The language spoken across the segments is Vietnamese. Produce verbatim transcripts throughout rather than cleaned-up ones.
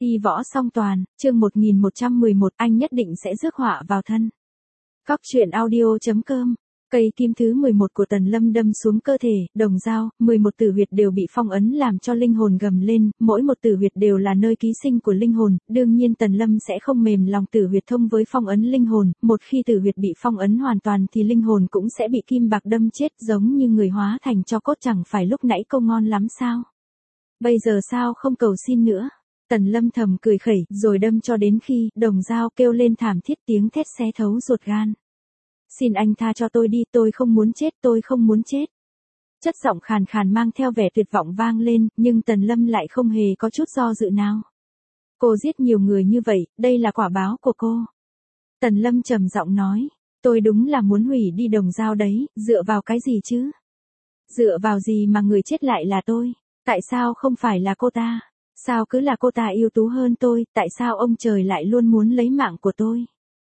Y võ song toàn, chương một nghìn một trăm mười một, anh nhất định sẽ rước họa vào thân. Cóc truyện audio chấm com. Cây kim thứ mười một của Tần Lâm đâm xuống cơ thể, đồng dao, mười một tử huyệt đều bị phong ấn làm cho linh hồn gầm lên, mỗi một tử huyệt đều là nơi ký sinh của linh hồn, đương nhiên Tần Lâm sẽ không mềm lòng tử huyệt thông với phong ấn linh hồn, một khi tử huyệt bị phong ấn hoàn toàn thì linh hồn cũng sẽ bị kim bạc đâm chết giống như người hóa thành tro cốt, chẳng phải lúc nãy câu ngon lắm sao? Bây giờ sao không cầu xin nữa? Tần Lâm thầm cười khẩy, rồi đâm cho đến khi đồng dao kêu lên thảm thiết, tiếng thét xé thấu ruột gan. Xin anh tha cho tôi đi, tôi không muốn chết, tôi không muốn chết. Chất giọng khàn khàn mang theo vẻ tuyệt vọng vang lên, nhưng Tần Lâm lại không hề có chút do dự nào. Cô giết nhiều người như vậy, đây là quả báo của cô. Tần Lâm trầm giọng nói, tôi đúng là muốn hủy đi đồng dao đấy, dựa vào cái gì chứ? Dựa vào gì mà người chết lại là tôi? Tại sao không phải là cô ta? Sao cứ là cô ta ưu tú hơn tôi, tại sao ông trời lại luôn muốn lấy mạng của tôi?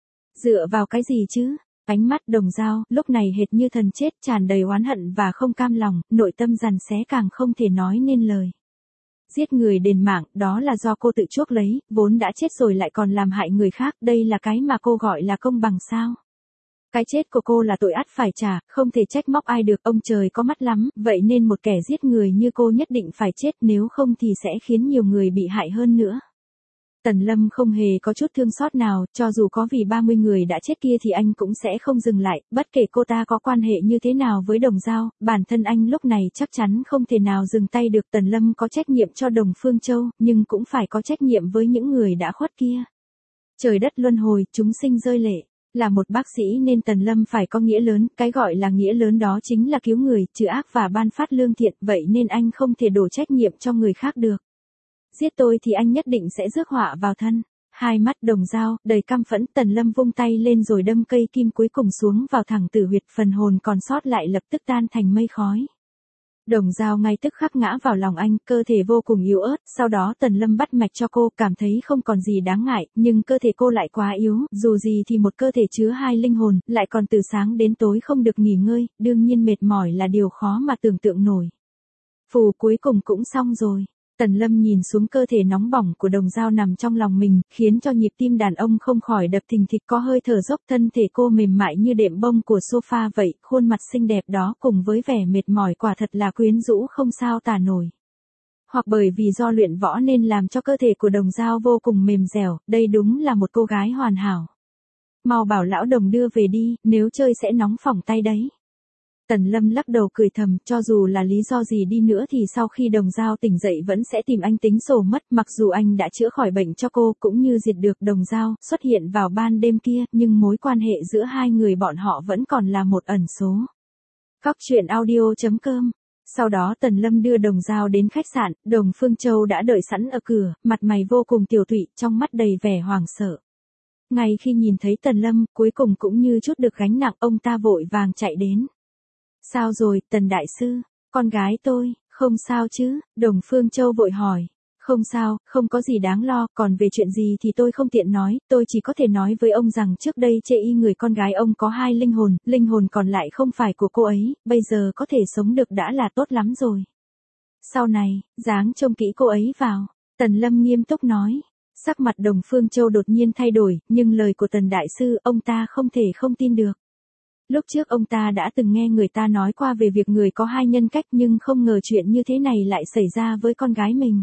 Dựa vào cái gì chứ? Ánh mắt đồng dao, lúc này hệt như thần chết, tràn đầy oán hận và không cam lòng, nội tâm giằn xé càng không thể nói nên lời. Giết người đền mạng, đó là do cô tự chuốc lấy, vốn đã chết rồi lại còn làm hại người khác, đây là cái mà cô gọi là công bằng sao? Cái chết của cô là tội ắt phải trả, không thể trách móc ai được, ông trời có mắt lắm, vậy nên một kẻ giết người như cô nhất định phải chết, nếu không thì sẽ khiến nhiều người bị hại hơn nữa. Tần Lâm không hề có chút thương xót nào, cho dù có vì ba mươi người đã chết kia thì anh cũng sẽ không dừng lại, bất kể cô ta có quan hệ như thế nào với đồng dao, bản thân anh lúc này chắc chắn không thể nào dừng tay được. Tần Lâm có trách nhiệm cho Đồng Phương Châu, nhưng cũng phải có trách nhiệm với những người đã khuất kia. Trời đất luân hồi, chúng sinh rơi lệ. Là một bác sĩ nên Tần Lâm phải có nghĩa lớn, cái gọi là nghĩa lớn đó chính là cứu người, trừ ác và ban phát lương thiện, vậy nên anh không thể đổ trách nhiệm cho người khác được. Giết tôi thì anh nhất định sẽ rước họa vào thân. Hai mắt đồng dao, đầy căm phẫn, Tần Lâm vung tay lên rồi đâm cây kim cuối cùng xuống vào thẳng tử huyệt, phần hồn còn sót lại lập tức tan thành mây khói. Đồng dao ngay tức khắc ngã vào lòng anh, cơ thể vô cùng yếu ớt, sau đó Tần Lâm bắt mạch cho cô, cảm thấy không còn gì đáng ngại, nhưng cơ thể cô lại quá yếu, dù gì thì một cơ thể chứa hai linh hồn, lại còn từ sáng đến tối không được nghỉ ngơi, đương nhiên mệt mỏi là điều khó mà tưởng tượng nổi. Phù cuối cùng cũng xong rồi. Tần Lâm nhìn xuống cơ thể nóng bỏng của đồng dao nằm trong lòng mình, khiến cho nhịp tim đàn ông không khỏi đập thình thịch, có hơi thở dốc, thân thể cô mềm mại như đệm bông của sofa vậy, khuôn mặt xinh đẹp đó cùng với vẻ mệt mỏi quả thật là quyến rũ không sao tả nổi. Hoặc bởi vì do luyện võ nên làm cho cơ thể của đồng dao vô cùng mềm dẻo, đây đúng là một cô gái hoàn hảo. Mau bảo lão Đồng đưa về đi, nếu chơi sẽ nóng phỏng tay đấy. Tần Lâm lắc đầu cười thầm, cho dù là lý do gì đi nữa thì sau khi đồng dao tỉnh dậy vẫn sẽ tìm anh tính sổ mất, mặc dù anh đã chữa khỏi bệnh cho cô cũng như diệt được đồng dao, xuất hiện vào ban đêm kia, nhưng mối quan hệ giữa hai người bọn họ vẫn còn là một ẩn số. Cóc truyện audio chấm com. Sau đó Tần Lâm đưa đồng dao đến khách sạn, Đồng Phương Châu đã đợi sẵn ở cửa, mặt mày vô cùng tiểu tụy, trong mắt đầy vẻ hoảng sợ. Ngay khi nhìn thấy Tần Lâm, cuối cùng cũng như chút được gánh nặng, ông ta vội vàng chạy đến. Sao rồi, Tần đại sư? Con gái tôi, không sao chứ? Đồng Phương Châu vội hỏi. Không sao, không có gì đáng lo, còn về chuyện gì thì tôi không tiện nói, tôi chỉ có thể nói với ông rằng trước đây chê y người con gái ông có hai linh hồn, linh hồn còn lại không phải của cô ấy, bây giờ có thể sống được đã là tốt lắm rồi. Sau này, dáng trông kỹ cô ấy vào. Tần Lâm nghiêm túc nói. Sắc mặt Đồng Phương Châu đột nhiên thay đổi, nhưng lời của Tần đại sư, ông ta không thể không tin được. Lúc trước ông ta đã từng nghe người ta nói qua về việc người có hai nhân cách, nhưng không ngờ chuyện như thế này lại xảy ra với con gái mình.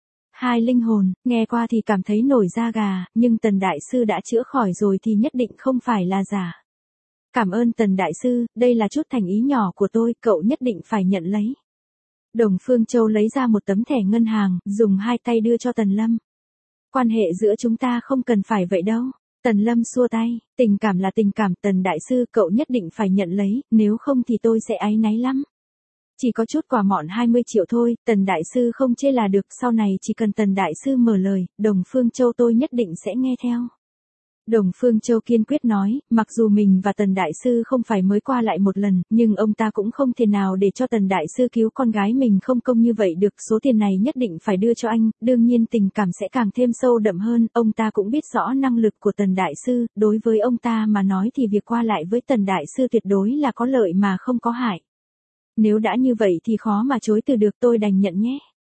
Hai linh hồn, nghe qua thì cảm thấy nổi da gà, nhưng Tần đại sư đã chữa khỏi rồi thì nhất định không phải là giả. Cảm ơn Tần đại sư, đây là chút thành ý nhỏ của tôi, cậu nhất định phải nhận lấy. Đồng Phương Châu lấy ra một tấm thẻ ngân hàng, dùng hai tay đưa cho Tần Lâm. Quan hệ giữa chúng ta không cần phải vậy đâu. Tần Lâm xua tay, tình cảm là tình cảm, Tần đại sư cậu nhất định phải nhận lấy, nếu không thì tôi sẽ áy náy lắm. Chỉ có chút quà mọn hai mươi triệu thôi, Tần đại sư không chê là được, sau này chỉ cần Tần đại sư mở lời, Đồng Phương Châu tôi nhất định sẽ nghe theo. Đồng Phương Châu kiên quyết nói, mặc dù mình và Tần đại sư không phải mới qua lại một lần, nhưng ông ta cũng không thể nào để cho Tần đại sư cứu con gái mình không công như vậy được, số tiền này nhất định phải đưa cho anh, đương nhiên tình cảm sẽ càng thêm sâu đậm hơn, ông ta cũng biết rõ năng lực của Tần đại sư, đối với ông ta mà nói thì việc qua lại với Tần đại sư tuyệt đối là có lợi mà không có hại. Nếu đã như vậy thì khó mà chối từ được, tôi đành nhận nhé.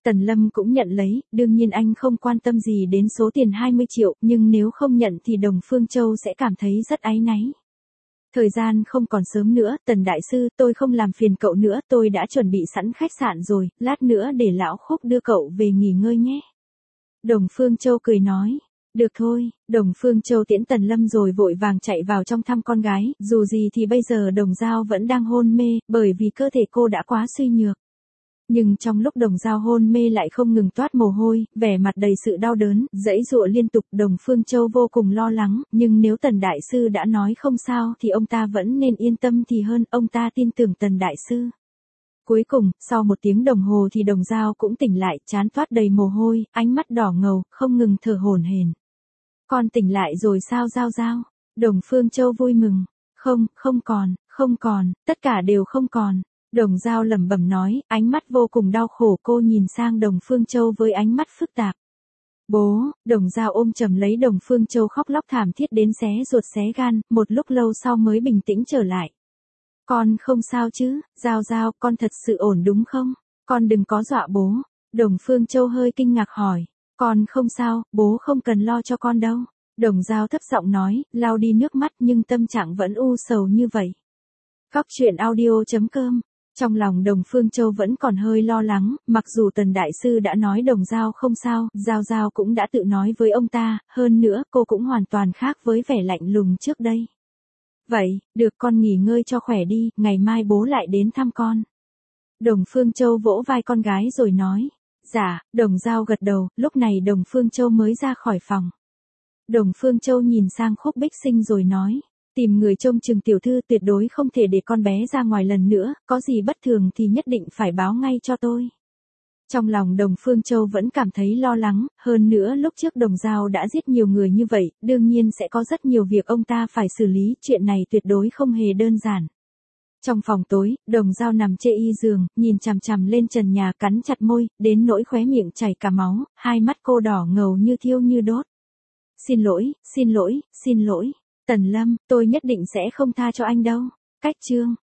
Tần Lâm cũng nhận lấy, đương nhiên anh không quan tâm gì đến số tiền hai mươi triệu, nhưng nếu không nhận thì Đồng Phương Châu sẽ cảm thấy rất áy náy. Thời gian không còn sớm nữa, Tần Đại Sư, tôi không làm phiền cậu nữa, tôi đã chuẩn bị sẵn khách sạn rồi, lát nữa để Lão Khúc đưa cậu về nghỉ ngơi nhé. Đồng Phương Châu cười nói. Được thôi, Đồng Phương Châu tiễn Tần Lâm rồi vội vàng chạy vào trong thăm con gái, dù gì thì bây giờ Đồng Dao vẫn đang hôn mê, bởi vì cơ thể cô đã quá suy nhược. Nhưng trong lúc Đồng Dao hôn mê lại không ngừng toát mồ hôi, vẻ mặt đầy sự đau đớn, giãy giụa liên tục. Đồng Phương Châu vô cùng lo lắng, nhưng nếu Tần Đại Sư đã nói không sao thì ông ta vẫn nên yên tâm thì hơn, ông ta tin tưởng Tần Đại Sư. Cuối cùng, sau một tiếng đồng hồ thì Đồng Dao cũng tỉnh lại, trán toát đầy mồ hôi, ánh mắt đỏ ngầu, không ngừng thở hổn hển. Con tỉnh lại rồi sao Dao Dao? Đồng Phương Châu vui mừng. Không, không còn, không còn, tất cả đều không còn. Đồng Dao lẩm bẩm nói, ánh mắt vô cùng đau khổ, cô nhìn sang Đồng Phương Châu với ánh mắt phức tạp. Bố, Đồng Dao ôm chầm lấy Đồng Phương Châu khóc lóc thảm thiết đến xé ruột xé gan, một lúc lâu sau mới bình tĩnh trở lại. Con không sao chứ, Dao Dao, con thật sự ổn đúng không? Con đừng có dọa bố. Đồng Phương Châu hơi kinh ngạc hỏi. Con không sao, bố không cần lo cho con đâu. Đồng Dao thấp giọng nói, lau đi nước mắt nhưng tâm trạng vẫn u sầu như vậy. Góc truyện audio chấm com. Trong lòng Đồng Phương Châu vẫn còn hơi lo lắng, mặc dù Tần Đại Sư đã nói Đồng Dao không sao, Dao Dao cũng đã tự nói với ông ta, hơn nữa cô cũng hoàn toàn khác với vẻ lạnh lùng trước đây. Vậy, được con nghỉ ngơi cho khỏe đi, ngày mai bố lại đến thăm con. Đồng Phương Châu vỗ vai con gái rồi nói. Dạ, Đồng Dao gật đầu, lúc này Đồng Phương Châu mới ra khỏi phòng. Đồng Phương Châu nhìn sang Khúc Bích Sinh rồi nói. Tìm người trông chừng tiểu thư, tuyệt đối không thể để con bé ra ngoài lần nữa, có gì bất thường thì nhất định phải báo ngay cho tôi. Trong lòng Đồng Phương Châu vẫn cảm thấy lo lắng, hơn nữa lúc trước Đồng Dao đã giết nhiều người như vậy, đương nhiên sẽ có rất nhiều việc ông ta phải xử lý, chuyện này tuyệt đối không hề đơn giản. Trong phòng tối, Đồng Dao nằm chê y giường, nhìn chằm chằm lên trần nhà cắn chặt môi, đến nỗi khóe miệng chảy cả máu, hai mắt cô đỏ ngầu như thiêu như đốt. Xin lỗi, xin lỗi, xin lỗi. Tần Lâm, tôi nhất định sẽ không tha cho anh đâu. Cách chương